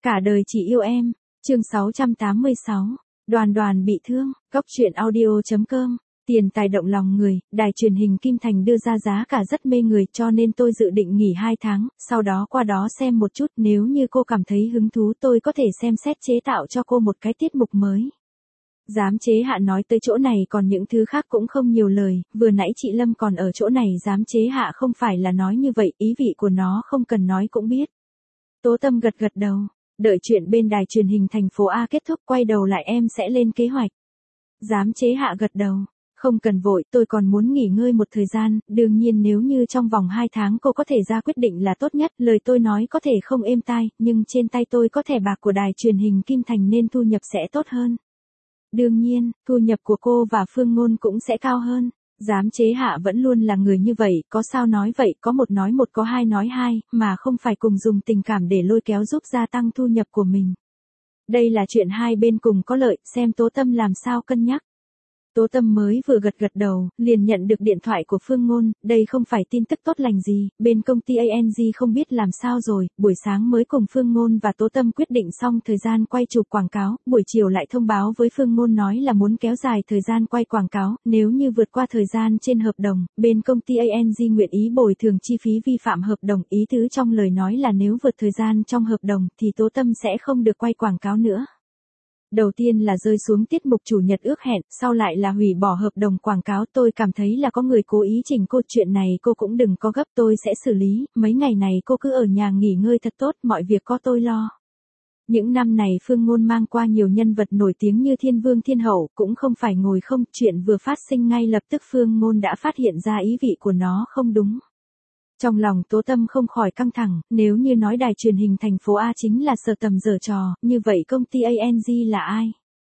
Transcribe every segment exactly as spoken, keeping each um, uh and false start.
Cả đời chỉ yêu em, chương sáu trăm tám mươi sáu, Đoàn Đoàn bị thương, Góc truyện audio chấm com. Tiền tài động lòng người, đài truyền hình Kim Thành đưa ra giá cả rất mê người cho nên tôi dự định nghỉ hai tháng, sau đó qua đó xem một chút, nếu như cô cảm thấy hứng thú tôi có thể xem xét chế tạo cho cô một cái tiết mục mới. Giám chế hạ nói tới chỗ này còn những thứ khác cũng không nhiều lời, vừa nãy chị Lâm còn ở chỗ này giám chế hạ không phải là nói như vậy, ý vị của nó không cần nói cũng biết. Tố Tâm gật gật đầu, đợi chuyện bên đài truyền hình thành phố A kết thúc quay đầu lại em sẽ lên kế hoạch. Giám chế hạ gật đầu. Không cần vội, tôi còn muốn nghỉ ngơi một thời gian, đương nhiên nếu như trong vòng hai tháng cô có thể ra quyết định là tốt nhất, lời tôi nói có thể không êm tai, nhưng trên tay tôi có thẻ bạc của đài truyền hình Kim Thành nên thu nhập sẽ tốt hơn. Đương nhiên, thu nhập của cô và Phương Ngôn cũng sẽ cao hơn. Giám chế hạ vẫn luôn là người như vậy, có sao nói vậy, có một nói một có hai nói hai, mà không phải cùng dùng tình cảm để lôi kéo giúp gia tăng thu nhập của mình. Đây là chuyện hai bên cùng có lợi, xem Tố Tâm làm sao cân nhắc. Tố Tâm mới vừa gật gật đầu, liền nhận được điện thoại của Phương Ngôn, đây không phải tin tức tốt lành gì, bên công ty a en giê không biết làm sao rồi, buổi sáng mới cùng Phương Ngôn và Tố Tâm quyết định xong thời gian quay chụp quảng cáo, buổi chiều lại thông báo với Phương Ngôn nói là muốn kéo dài thời gian quay quảng cáo, nếu như vượt qua thời gian trên hợp đồng, bên công ty a en giê nguyện ý bồi thường chi phí vi phạm hợp đồng, ý tứ trong lời nói là nếu vượt thời gian trong hợp đồng thì Tố Tâm sẽ không được quay quảng cáo nữa. Đầu tiên là rơi xuống tiết mục chủ nhật ước hẹn, sau lại là hủy bỏ hợp đồng quảng cáo, tôi cảm thấy là có người cố ý chỉnh cô, chuyện này cô cũng đừng có gấp, tôi sẽ xử lý, mấy ngày này cô cứ ở nhà nghỉ ngơi thật tốt, mọi việc có tôi lo. Những năm này Phương Ngôn mang qua nhiều nhân vật nổi tiếng như Thiên Vương Thiên Hậu, cũng không phải ngồi không, chuyện vừa phát sinh ngay lập tức Phương Ngôn đã phát hiện ra ý vị của nó không đúng. Trong lòng Tố Tâm không khỏi căng thẳng, nếu như nói đài truyền hình thành phố A chính là Sở Tầm giở trò, như vậy công ty a en giê là ai?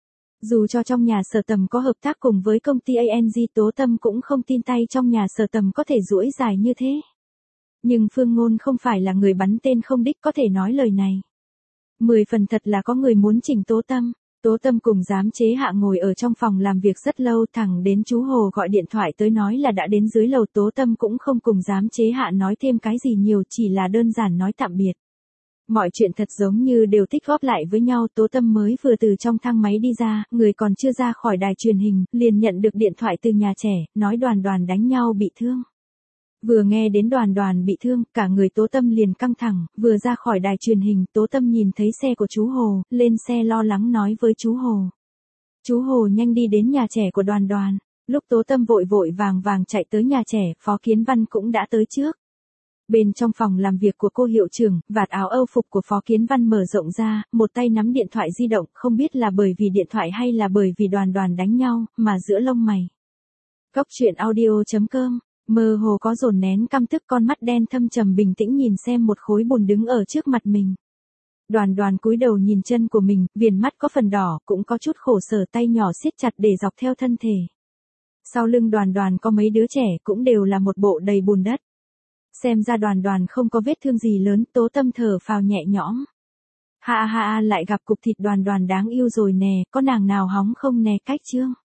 Dù cho trong nhà Sở Tầm có hợp tác cùng với công ty a en giê, Tố Tâm cũng không tin tay trong nhà Sở Tầm có thể duỗi dài như thế. Nhưng Phương Ngôn không phải là người bắn tên không đích có thể nói lời này. Mười phần thật là có người muốn chỉnh Tố Tâm. Tố Tâm cùng giám chế hạ ngồi ở trong phòng làm việc rất lâu, thẳng đến chú Hồ gọi điện thoại tới nói là đã đến dưới lầu. Tố Tâm cũng không cùng giám chế hạ nói thêm cái gì nhiều, chỉ là đơn giản nói tạm biệt. Mọi chuyện thật giống như đều tích góp lại với nhau. Tố Tâm mới vừa từ trong thang máy đi ra, người còn chưa ra khỏi đài truyền hình, liền nhận được điện thoại từ nhà trẻ, nói Đoàn Đoàn đánh nhau bị thương. Vừa nghe đến Đoàn Đoàn bị thương, cả người Tố Tâm liền căng thẳng, vừa ra khỏi đài truyền hình, Tố Tâm nhìn thấy xe của chú Hồ, lên xe lo lắng nói với chú Hồ. Chú Hồ nhanh đi đến nhà trẻ của Đoàn Đoàn, lúc Tố Tâm vội vội vàng vàng chạy tới nhà trẻ, Phó Kiến Văn cũng đã tới trước. Bên trong phòng làm việc của cô hiệu trưởng, vạt áo âu phục của Phó Kiến Văn mở rộng ra, một tay nắm điện thoại di động, không biết là bởi vì điện thoại hay là bởi vì Đoàn Đoàn đánh nhau, mà giữa lông mày. Góc truyện audio chấm com. Mơ hồ có dồn nén căm tức, con mắt đen thâm trầm bình tĩnh nhìn xem một khối bùn đứng ở trước mặt mình. Đoàn Đoàn cúi đầu nhìn chân của mình, viền mắt có phần đỏ, cũng có chút khổ sở, tay nhỏ siết chặt để dọc theo thân thể. Sau lưng Đoàn Đoàn có mấy đứa trẻ cũng đều là một bộ đầy bùn đất. Xem ra Đoàn Đoàn không có vết thương gì lớn, Tố Tâm thở phào nhẹ nhõm. Ha ha ha, lại gặp cục thịt Đoàn Đoàn đáng yêu rồi nè, có nàng nào hóng không nè, cách chương.